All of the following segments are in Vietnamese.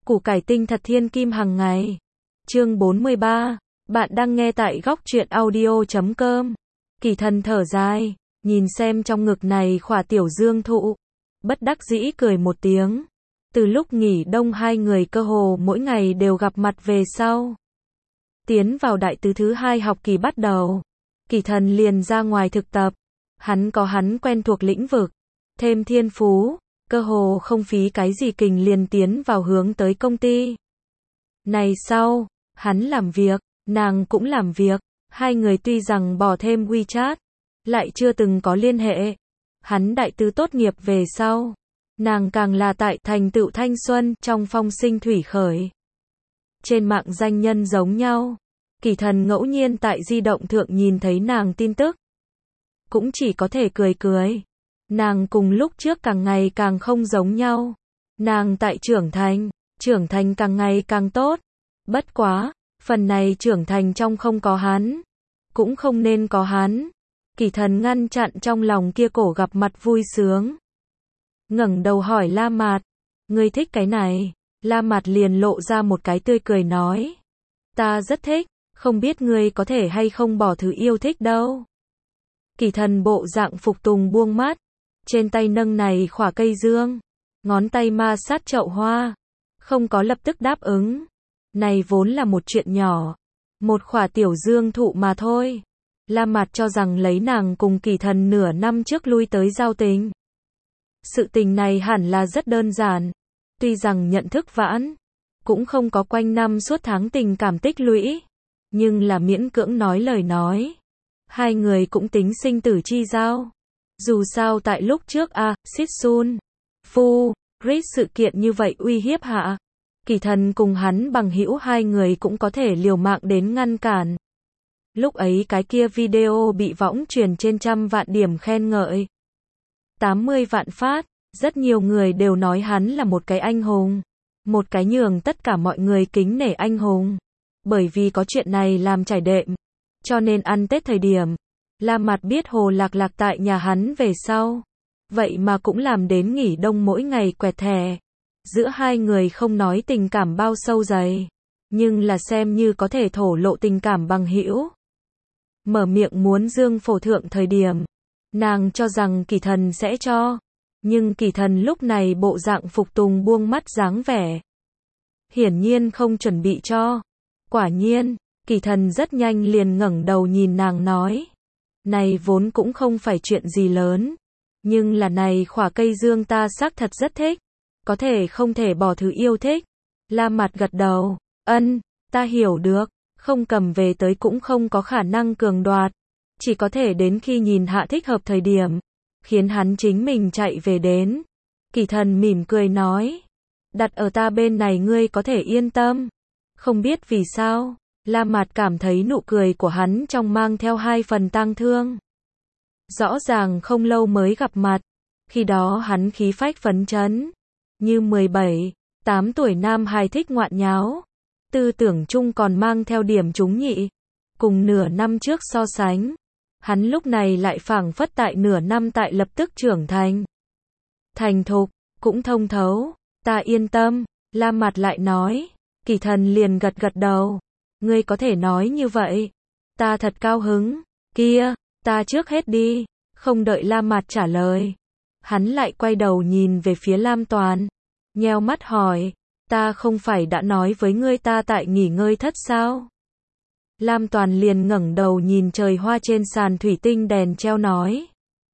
Củ cải tinh thật thiên kim hàng ngày. Chương 43. Bạn đang nghe tại góc truyện audio.com. Kỳ Thần thở dài, nhìn xem trong ngực này khỏa tiểu dương thụ. Bất đắc dĩ cười một tiếng. Từ lúc nghỉ đông hai người cơ hồ mỗi ngày đều gặp mặt về sau. Tiến vào đại tứ thứ 2 học kỳ bắt đầu. Kỳ Thần liền ra ngoài thực tập. Hắn có hắn quen thuộc lĩnh vực. Thêm thiên phú. Cơ hồ không phí cái gì kình liền tiến vào hướng tới công ty. Này sau, hắn làm việc, nàng cũng làm việc, hai người tuy rằng bỏ thêm WeChat, lại chưa từng có liên hệ. Hắn đại tứ tốt nghiệp về sau, nàng càng là tại thành tựu thanh xuân trong phong sinh thủy khởi. Trên mạng danh nhân giống nhau, Kỳ Thần ngẫu nhiên tại di động thượng nhìn thấy nàng tin tức, cũng chỉ có thể cười cười. Nàng cùng lúc trước càng ngày càng không giống nhau. Nàng tại trưởng thành càng ngày càng tốt. Bất quá, phần này trưởng thành trong không có hắn, cũng không nên có hắn. Kỳ Thần ngăn chặn trong lòng kia cổ gặp mặt vui sướng. Ngẩng đầu hỏi La Mạt, ngươi thích cái này? La Mạt liền lộ ra một cái tươi cười nói, ta rất thích, không biết ngươi có thể hay không bỏ thứ yêu thích đâu. Kỳ Thần bộ dạng phục tùng buông mắt. Trên tay nâng này khỏa cây dương, ngón tay ma sát chậu hoa, không có lập tức đáp ứng. Này vốn là một chuyện nhỏ, một khỏa tiểu dương thụ mà thôi. La Mạt cho rằng lấy nàng cùng Kỳ Thần nửa năm trước lui tới giao tình. Sự tình này hẳn là rất đơn giản, tuy rằng nhận thức vãn, cũng không có quanh năm suốt tháng tình cảm tích lũy, nhưng là miễn cưỡng nói lời nói. Hai người cũng tính sinh tử chi giao. Dù sao tại lúc trước Sitsun, Fu, Grit sự kiện như vậy uy hiếp hạ, Kỳ Thần cùng hắn bằng hữu hai người cũng có thể liều mạng đến ngăn cản. Lúc ấy cái kia video bị võng truyền trên trăm vạn điểm khen ngợi. 80 vạn phát, rất nhiều người đều nói hắn là một cái anh hùng. Một cái nhường tất cả mọi người kính nể anh hùng. Bởi vì có chuyện này làm trải đệm. Cho nên ăn Tết thời điểm, La Mạt biết Hồ Lạc Lạc tại nhà hắn về sau. Vậy mà cũng làm đến nghỉ đông mỗi ngày quẹt thẻ. Giữa hai người không nói tình cảm bao sâu dày, nhưng là xem như có thể thổ lộ tình cảm bằng hữu. Mở miệng muốn dương phổ thượng thời điểm, nàng cho rằng Kỳ Thần sẽ cho. Nhưng Kỳ Thần lúc này bộ dạng phục tùng buông mắt dáng vẻ. Hiển nhiên không chuẩn bị cho. Quả nhiên, Kỳ Thần rất nhanh liền ngẩng đầu nhìn nàng nói. Này vốn cũng không phải chuyện gì lớn, nhưng là này khỏa cây dương ta xác thật rất thích, có thể không thể bỏ thứ yêu thích. La Mạt gật đầu, ta hiểu được, không cầm về tới cũng không có khả năng cường đoạt, chỉ có thể đến khi nhìn hạ thích hợp thời điểm, khiến hắn chính mình chạy về đến. Kỳ Thần mỉm cười nói, đặt ở ta bên này ngươi có thể yên tâm. Không biết vì sao, La Mạt cảm thấy nụ cười của hắn trong mang theo 2 phần tang thương. Rõ ràng không lâu mới gặp mặt, khi đó hắn khí phách phấn chấn, như 17, 8 tuổi nam hài thích ngoạn nháo, tư tưởng chung còn mang theo điểm trúng nhị. Cùng nửa năm trước so sánh, hắn lúc này lại phảng phất tại nửa năm tại lập tức trưởng thành. Thành thục, cũng thông thấu, ta yên tâm, La Mạt lại nói. Kỳ Thần liền gật gật đầu. Ngươi có thể nói như vậy, ta thật cao hứng. Kia, ta trước hết đi. Không đợi La Mạt trả lời, hắn lại quay đầu nhìn về phía Lam Toàn, nheo mắt hỏi, ta không phải đã nói với ngươi ta tại nghỉ ngơi thất sao? Lam Toàn liền ngẩng đầu nhìn trời hoa trên sàn thủy tinh đèn treo nói,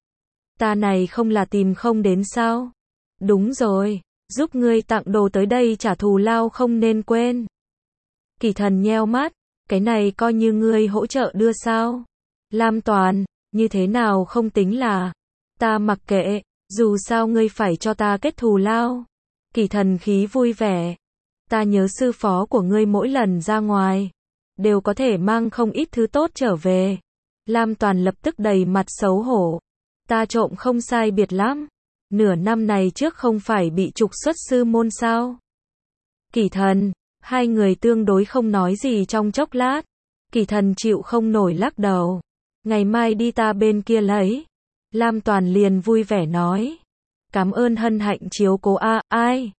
ta này không là tìm không đến sao? Đúng rồi, giúp ngươi tặng đồ tới đây trả thù lao không nên quên. Kỳ Thần nheo mắt, cái này coi như ngươi hỗ trợ đưa sao? Lam Toàn, như thế nào không tính là, ta mặc kệ, dù sao ngươi phải cho ta kết thù lao. Kỳ Thần khí vui vẻ, ta nhớ sư phó của ngươi mỗi lần ra ngoài, đều có thể mang không ít thứ tốt trở về. Lam Toàn lập tức đầy mặt xấu hổ, ta trộm không sai biệt lắm, nửa năm này trước không phải bị trục xuất sư môn sao? Kỳ Thần, hai người tương đối không nói gì trong chốc lát. Kỳ Thần chịu không nổi lắc đầu, ngày mai đi ta bên kia lấy. Lam Toàn liền vui vẻ nói, cảm ơn hân hạnh chiếu cố ai?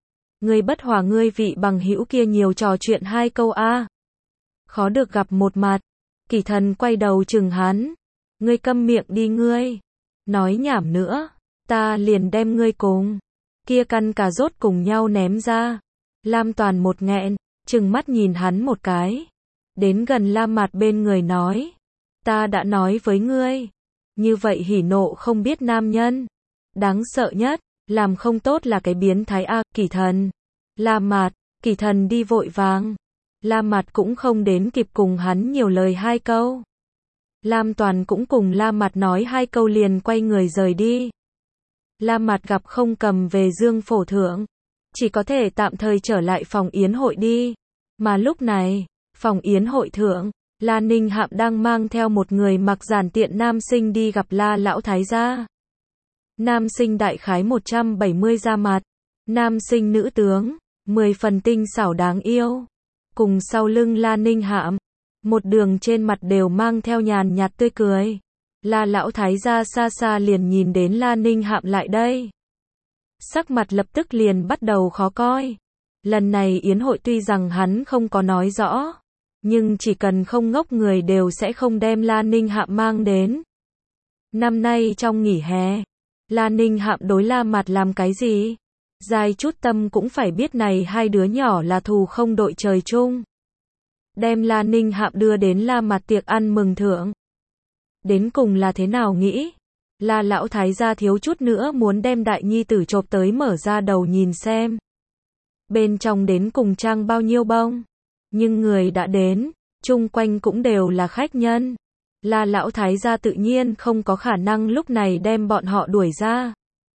Ngươi bất hòa ngươi vị bằng hữu kia nhiều trò chuyện 2 câu a. Khó được gặp một mặt. Kỳ Thần quay đầu chừng hắn. Ngươi câm miệng đi ngươi. Nói nhảm nữa, ta liền đem ngươi cùng kia căn cà rốt cùng nhau ném ra. Lam Toàn một nghẹn, trừng mắt nhìn hắn một cái. Đến gần Lam Mạt bên người nói. Ta đã nói với ngươi. Như vậy hỉ nộ không biết nam nhân. Đáng sợ nhất, làm không tốt là cái biến thái a. Kỳ Thần. Lam Mạt, Kỳ Thần đi vội vàng. Lam Mạt cũng không đến kịp cùng hắn nhiều lời 2 câu. Lam Toàn cũng cùng Lam Mạt nói 2 câu liền quay người rời đi. Lam Mạt gặp không cầm về Dương phổ thượng, chỉ có thể tạm thời trở lại phòng yến hội đi. Mà lúc này, phòng yến hội thượng, La Ninh Hạm đang mang theo một người mặc giản tiện nam sinh đi gặp La lão thái gia. Nam sinh đại khái 170 da mặt, nam sinh nữ tướng, 10 phần tinh xảo đáng yêu. Cùng sau lưng La Ninh Hạm, một đường trên mặt đều mang theo nhàn nhạt tươi cười. La lão thái gia xa xa liền nhìn đến La Ninh Hạm lại đây. Sắc mặt lập tức liền bắt đầu khó coi. Lần này yến hội tuy rằng hắn không có nói rõ, nhưng chỉ cần không ngốc người đều sẽ không đem La Ninh Hạm mang đến. Năm nay trong nghỉ hè, La Ninh Hạm đối La Mạt làm cái gì? Dài chút tâm cũng phải biết này 2 đứa nhỏ là thù không đội trời chung. Đem La Ninh Hạm đưa đến La Mạt tiệc ăn mừng thượng. Đến cùng là thế nào nghĩ? La lão thái gia thiếu chút nữa muốn đem đại nhi tử chộp tới mở ra đầu nhìn xem. Bên trong đến cùng trang bao nhiêu bông. Nhưng người đã đến, chung quanh cũng đều là khách nhân. La lão thái gia tự nhiên không có khả năng lúc này đem bọn họ đuổi ra.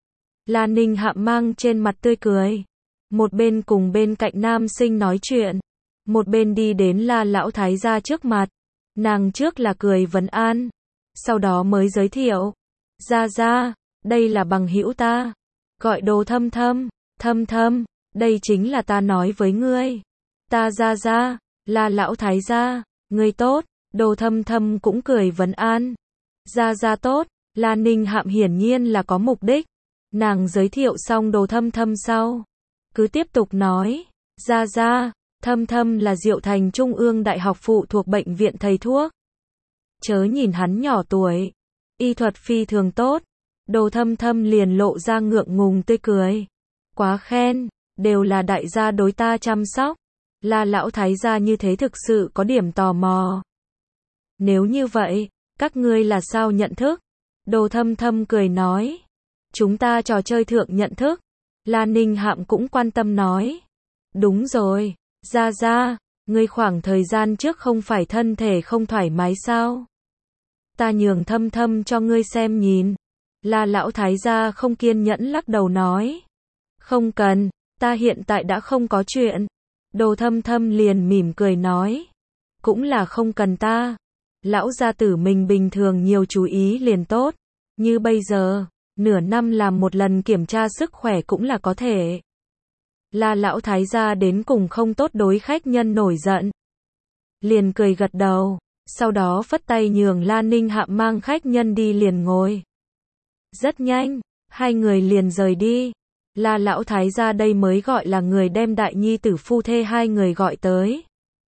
La Ninh Hạm mang trên mặt tươi cười. Một bên cùng bên cạnh nam sinh nói chuyện. Một bên đi đến La lão thái gia trước mặt. Nàng trước là cười vấn an. Sau đó mới giới thiệu. Gia, đây là bằng hữu ta. Gọi Đồ Thâm Thâm. Thâm Thâm, đây chính là ta nói với ngươi. Ta Gia, La lão thái gia, ngươi tốt. Đồ Thâm Thâm cũng cười vấn an. Gia tốt. La Ninh Hạm hiển nhiên là có mục đích. Nàng giới thiệu xong Đồ Thâm Thâm sau, cứ tiếp tục nói. Gia, Thâm Thâm là Diệu Thành Trung ương Đại học phụ thuộc bệnh viện thầy thuốc. Chớ nhìn hắn nhỏ tuổi, y thuật phi thường tốt. Đồ Thâm Thâm liền lộ ra ngượng ngùng tươi cười. Quá khen, đều là đại gia đối ta chăm sóc. La lão thái gia như thế thực sự có điểm tò mò. Nếu như vậy, các ngươi là sao nhận thức? Đồ Thâm Thâm cười nói. Chúng ta trò chơi thượng nhận thức. La Ninh Hạm cũng quan tâm nói. Đúng rồi, Gia, ngươi khoảng thời gian trước không phải thân thể không thoải mái sao? Ta nhường Thâm Thâm cho ngươi xem nhìn. La lão thái gia không kiên nhẫn lắc đầu nói. Không cần, ta hiện tại đã không có chuyện. Đồ Thâm Thâm liền mỉm cười nói. Cũng là không cần ta. Lão gia tử mình bình thường nhiều chú ý liền tốt. Như bây giờ, nửa năm làm một lần kiểm tra sức khỏe cũng là có thể. La lão thái gia đến cùng không tốt đối khách nhân nổi giận. Liền cười gật đầu, sau đó phất tay nhường La Ninh Hạm mang khách nhân đi liền ngồi. Rất nhanh, 2 người liền rời đi. La lão thái gia đây mới gọi là người đem đại nhi tử phu thê 2 người gọi tới.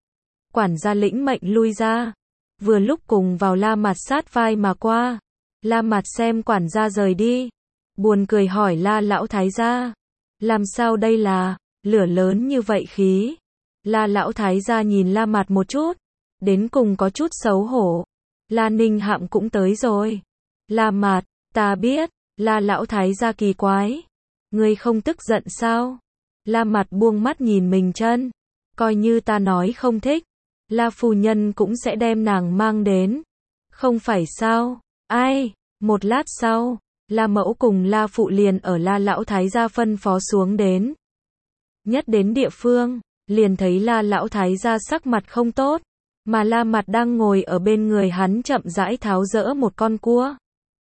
Quản gia lĩnh mệnh lui ra. Vừa lúc cùng vào La Mạt sát vai mà qua. La Mạt xem quản gia rời đi. Buồn cười hỏi La lão thái gia. Làm sao đây là, lửa lớn như vậy khí. La lão thái gia nhìn La Mạt một chút. Đến cùng có chút xấu hổ. La Ninh Hạm cũng tới rồi. La Mạt, ta biết. La lão thái gia kỳ quái. Ngươi không tức giận sao? La Mạt buông mắt nhìn mình chân. Coi như ta nói không thích. La phu nhân cũng sẽ đem nàng mang đến. Không phải sao? Ai? Một lát sau, La mẫu cùng La phụ liền ở La lão thái gia phân phó xuống đến. Nhất đến địa phương, liền thấy La lão thái gia sắc mặt không tốt, mà La Mạt đang ngồi ở bên người hắn chậm rãi tháo dỡ một con cua.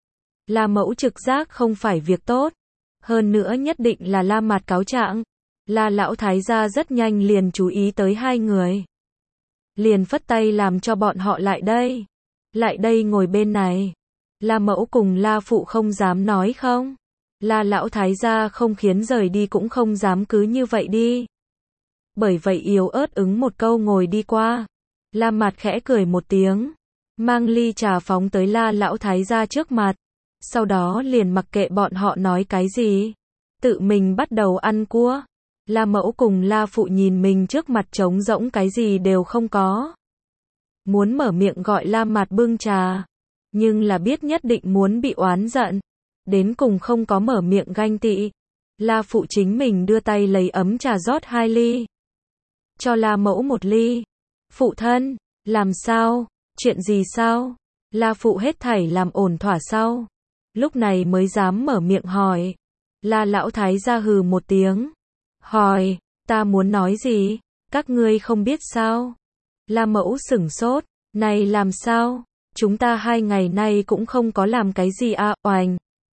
La mẫu trực giác không phải việc tốt, hơn nữa nhất định là La Mạt cáo trạng. La lão thái gia rất nhanh liền chú ý tới 2 người. Liền phất tay làm cho bọn họ lại đây. Lại đây ngồi bên này. La mẫu cùng La phụ không dám nói không. La lão thái gia không khiến rời đi cũng không dám cứ như vậy đi. Bởi vậy yếu ớt ứng một câu ngồi đi qua. La Mạt khẽ cười một tiếng, mang ly trà phóng tới La lão thái gia trước mặt. Sau đó liền mặc kệ bọn họ nói cái gì, tự mình bắt đầu ăn cua. La mẫu cùng La phụ nhìn mình trước mặt trống rỗng cái gì đều không có. Muốn mở miệng gọi La Mạt bưng trà, nhưng là biết nhất định muốn bị oán giận. Đến cùng không có mở miệng ganh tị. La phụ chính mình đưa tay lấy ấm trà rót 2 ly. Cho La mẫu 1 ly. Phụ thân, làm sao? Chuyện gì sao? La phụ hết thảy làm ổn thỏa sau. Lúc này mới dám mở miệng hỏi. La lão thái gia hừ một tiếng. Hỏi, ta muốn nói gì? Các ngươi không biết sao? La mẫu sửng sốt. Này làm sao? Chúng ta 2 ngày nay cũng không có làm cái gì à, oành.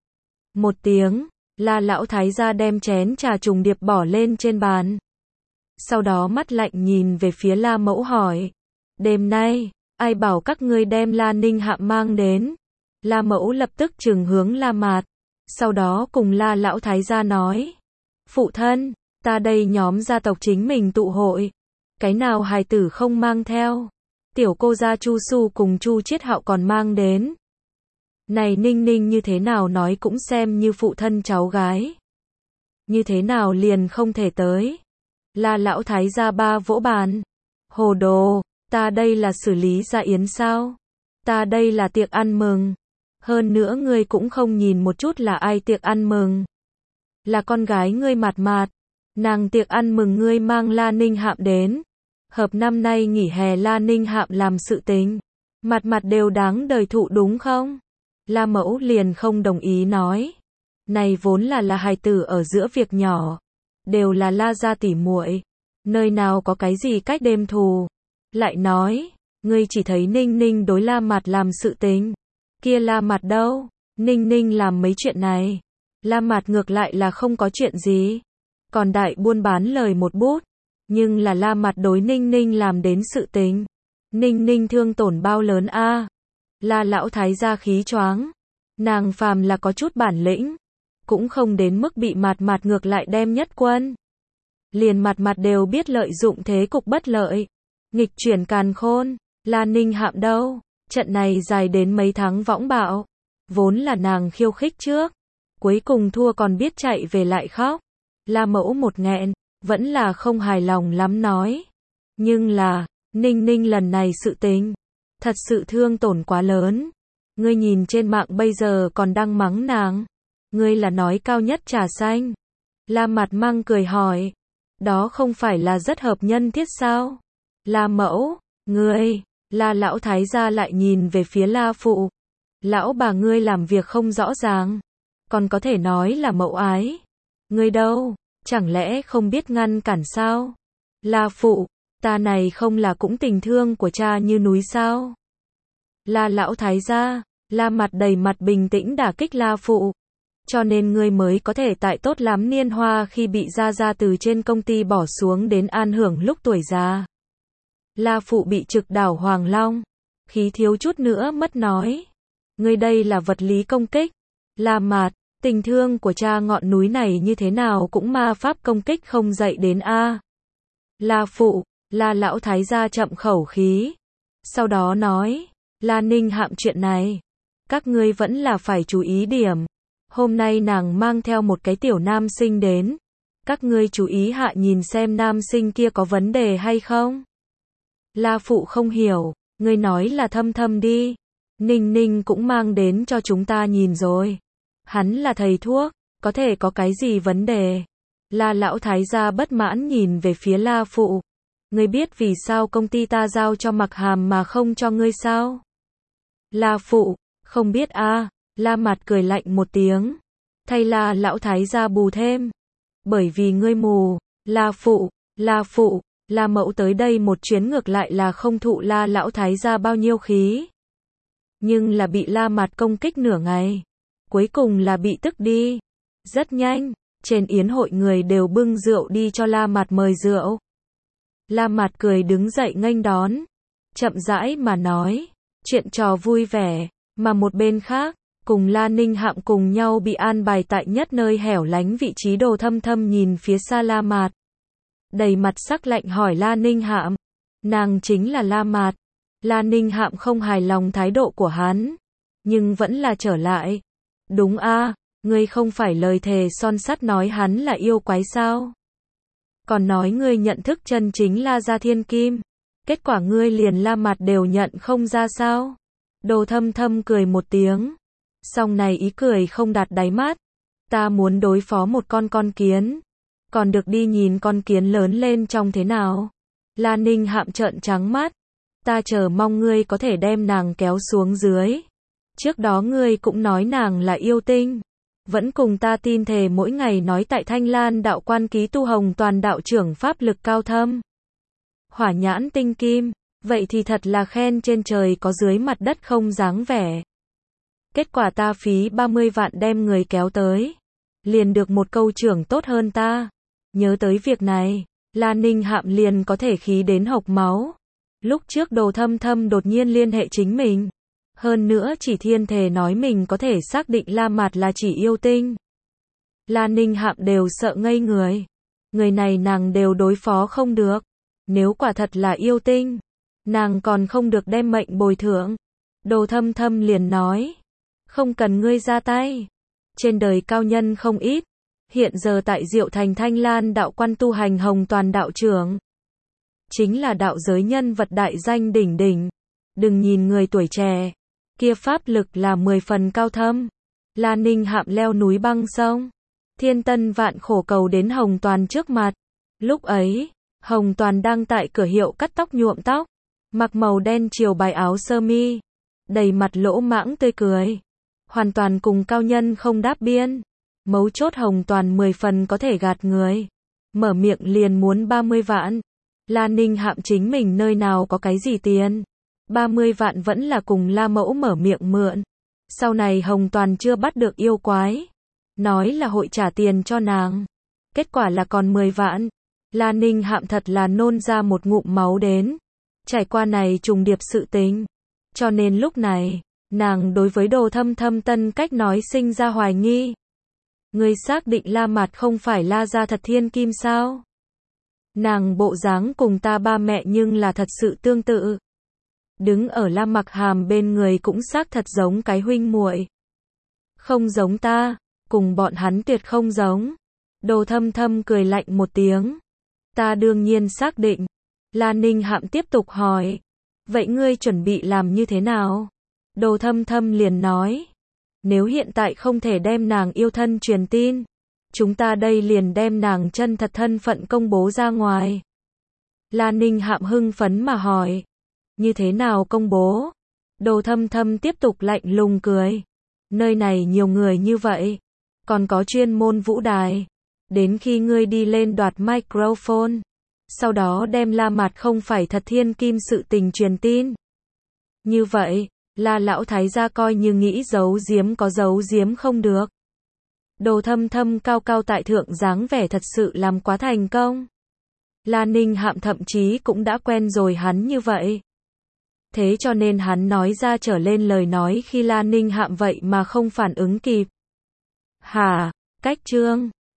Một tiếng, La lão thái gia đem chén trà trùng điệp bỏ lên trên bàn. Sau đó mắt lạnh nhìn về phía La mẫu hỏi. Đêm nay, ai bảo các ngươi đem La Ninh Hạm mang đến? La mẫu lập tức trừng hướng La Mạt. Sau đó cùng La lão thái gia nói. Phụ thân, ta đây nhóm gia tộc chính mình tụ hội. Cái nào hài tử không mang theo? Tiểu cô gia Chu Su cùng Chu Chiết Hạo còn mang đến. Này Ninh Ninh như thế nào nói cũng xem như phụ thân cháu gái. Như thế nào liền không thể tới. La lão thái gia ba vỗ bàn. Hồ đồ, ta đây là xử lý gia yến sao? Ta đây là tiệc ăn mừng. Hơn nữa ngươi cũng không nhìn một chút là ai tiệc ăn mừng. Là con gái ngươi Mạt Mạt. Nàng tiệc ăn mừng ngươi mang La Ninh Hạm đến. Hợp năm nay nghỉ hè La Ninh Hạm làm sự tình. Mạt Mạt đều đáng đời thụ đúng không? La mẫu liền không đồng ý nói. Này vốn là hài tử ở giữa việc nhỏ. Đều là La gia tỉ muội. Nơi nào có cái gì cách đêm thù. Lại nói, ngươi chỉ thấy Ninh Ninh đối La Mạt làm sự tình. Kia La Mạt đâu? Ninh Ninh làm mấy chuyện này. La Mạt ngược lại là không có chuyện gì. Còn đại buôn bán lời một bút. Nhưng là La Mạt đối Ninh Ninh làm đến sự tình. Ninh Ninh thương tổn bao lớn a? La lão thái gia khí choáng. Nàng phàm là có chút bản lĩnh. Cũng không đến mức bị Mạt Mạt ngược lại đem nhất quân. Liền Mạt Mạt đều biết lợi dụng thế cục bất lợi. Nghịch chuyển càn khôn. La Ninh Hạm đâu? Trận này dài đến mấy tháng võng bạo. Vốn là nàng khiêu khích trước. Cuối cùng thua còn biết chạy về lại khóc. La mẫu một nghẹn. Vẫn là không hài lòng lắm nói. Nhưng là, Ninh Ninh lần này sự tình. Thật sự thương tổn quá lớn. Ngươi nhìn trên mạng bây giờ còn đang mắng nàng. Ngươi là nói cao nhất trà xanh. La Mạt Mang cười hỏi. Đó không phải là rất hợp nhân thiết sao? La mẫu, ngươi, La lão thái gia lại nhìn về phía La phụ. Lão bà ngươi làm việc không rõ ràng. Còn có thể nói là mẫu ái. Ngươi đâu, chẳng lẽ không biết ngăn cản sao? La phụ, ta này không là cũng tình thương của cha như núi sao? La lão thái gia, La Mạt đầy mặt bình tĩnh đả kích La phụ. Cho nên ngươi mới có thể tại tốt lắm niên hoa khi bị gia gia từ trên công ty bỏ xuống đến an hưởng lúc tuổi già. La phụ bị trực đảo Hoàng Long. Khí thiếu chút nữa mất nói. Ngươi đây là vật lý công kích. La Mạt, tình thương của cha ngọn núi này như thế nào cũng ma pháp công kích không dậy đến a. La phụ, La lão thái gia chậm khẩu khí. Sau đó nói, La Ninh Hạm chuyện này. Các ngươi vẫn là phải chú ý điểm. Hôm nay nàng mang theo một cái tiểu nam sinh đến. Các ngươi chú ý hạ nhìn xem nam sinh kia có vấn đề hay không. La phụ không hiểu, ngươi nói là Thâm Thâm đi. Ninh Ninh cũng mang đến cho chúng ta nhìn rồi. Hắn là thầy thuốc, có thể có cái gì vấn đề. La lão thái gia bất mãn nhìn về phía La phụ. Ngươi biết vì sao công ty ta giao cho Mặc Hàm mà không cho ngươi sao? La phụ, không biết a. La Mạt cười lạnh một tiếng. Thay La lão thái gia bù thêm. Bởi vì ngươi mù. La phụ, La mẫu tới đây một chuyến ngược lại là không thụ La lão thái gia bao nhiêu khí. Nhưng là bị La Mạt công kích nửa ngày. Cuối cùng là bị tức đi. Rất nhanh, trên yến hội người đều bưng rượu đi cho La Mạt mời rượu. La Mạt cười đứng dậy nghênh đón. Chậm rãi mà nói. Chuyện trò vui vẻ. Mà một bên khác, cùng La Ninh Hạm cùng nhau bị an bài tại nhất nơi hẻo lánh vị trí. Đồ Thâm Thâm nhìn phía xa La Mạt, đầy mặt sắc lạnh hỏi La Ninh Hạm, nàng chính là La Mạt. La Ninh Hạm không hài lòng thái độ của hắn, nhưng vẫn là trở lại. Đúng a, ngươi không phải lời thề son sắt nói hắn là yêu quái sao? Còn nói ngươi nhận thức chân chính La Gia Thiên Kim, kết quả ngươi liền La Mạt đều nhận không ra sao? Đồ Thâm Thâm cười một tiếng, song này ý cười không đạt đáy mắt. Ta muốn đối phó một con kiến, còn được đi nhìn con kiến lớn lên trông thế nào. La Ninh Hạm trợn trắng mắt, ta chờ mong ngươi có thể đem nàng kéo xuống dưới. Trước đó ngươi cũng nói nàng là yêu tinh, vẫn cùng ta tin thề mỗi ngày nói tại Thanh Lan đạo quan ký tu Hồng Toàn đạo trưởng pháp lực cao thâm, hỏa nhãn tinh kim, vậy thì thật là khen trên trời có dưới mặt đất không dáng vẻ. Kết quả ta phí 30 vạn đem người kéo tới, liền được một câu trưởng tốt hơn ta. Nhớ tới việc này, La Ninh Hạm liền có thể khí đến hộc máu. Lúc trước Đồ Thâm Thâm đột nhiên liên hệ chính mình, hơn nữa chỉ thiên thề nói mình có thể xác định La Mạt là chỉ yêu tinh. La Ninh Hạm đều sợ ngây người. Người này nàng đều đối phó không được. Nếu quả thật là yêu tinh, nàng còn không được đem mệnh bồi thường. Đồ Thâm Thâm liền nói, không cần ngươi ra tay. Trên đời cao nhân không ít. Hiện giờ tại Diệu Thành Thanh Lan đạo quan tu hành Hồng Toàn đạo trưởng, chính là đạo giới nhân vật đại danh đỉnh đỉnh. Đừng nhìn người tuổi trẻ, kia pháp lực là 10 phần cao thâm. La Ninh Hạm leo núi băng sông, thiên tân vạn khổ cầu đến Hồng Toàn trước mặt. Lúc ấy, Hồng Toàn đang tại cửa hiệu cắt tóc nhuộm tóc, mặc màu đen chiều bài áo sơ mi, đầy mặt lỗ mãng tươi cười, hoàn toàn cùng cao nhân không đáp biên. Mấu chốt Hồng Toàn 10 phần có thể gạt người, mở miệng liền muốn 30 vạn. La Ninh Hạm chính mình nơi nào có cái gì tiền, 30 vạn vẫn là cùng La Mẫu mở miệng mượn. Sau này Hồng Toàn chưa bắt được yêu quái, nói là hội trả tiền cho nàng, kết quả là còn 10 vạn. La Ninh Hạm thật là nôn ra một ngụm máu đến. Trải qua này trùng điệp sự tình, cho nên lúc này, nàng đối với Đồ Thâm Thâm tân cách nói sinh ra hoài nghi. Ngươi xác định La Mạt không phải La Gia thật thiên kim sao? Nàng bộ dáng cùng ta ba mẹ nhưng là thật sự tương tự. Đứng ở La Mặc Hàm bên người cũng xác thật giống cái huynh muội. Không giống ta, cùng bọn hắn tuyệt không giống. Đồ Thâm Thâm cười lạnh một tiếng. Ta đương nhiên xác định. La Ninh Hạm tiếp tục hỏi. Vậy ngươi chuẩn bị làm như thế nào? Đồ Thâm Thâm liền nói. Nếu hiện tại không thể đem nàng yêu thân truyền tin, chúng ta đây liền đem nàng chân thật thân phận công bố ra ngoài. La Ninh Hạm hưng phấn mà hỏi. Như thế nào công bố? Đồ Thâm Thâm tiếp tục lạnh lùng cười. Nơi này nhiều người như vậy, còn có chuyên môn vũ đài. Đến khi ngươi đi lên đoạt microphone, sau đó đem La Mạt không phải thật thiên kim sự tình truyền tin. Như vậy, La lão thái gia coi như nghĩ giấu giếm có giấu giếm không được. Đồ Thâm Thâm cao cao tại thượng dáng vẻ thật sự làm quá thành công. La Ninh Hạm thậm chí cũng đã quen rồi hắn như vậy. Thế cho nên hắn nói ra trở lên lời nói khi La Ninh Hạm vậy mà không phản ứng kịp. Hả, cách chương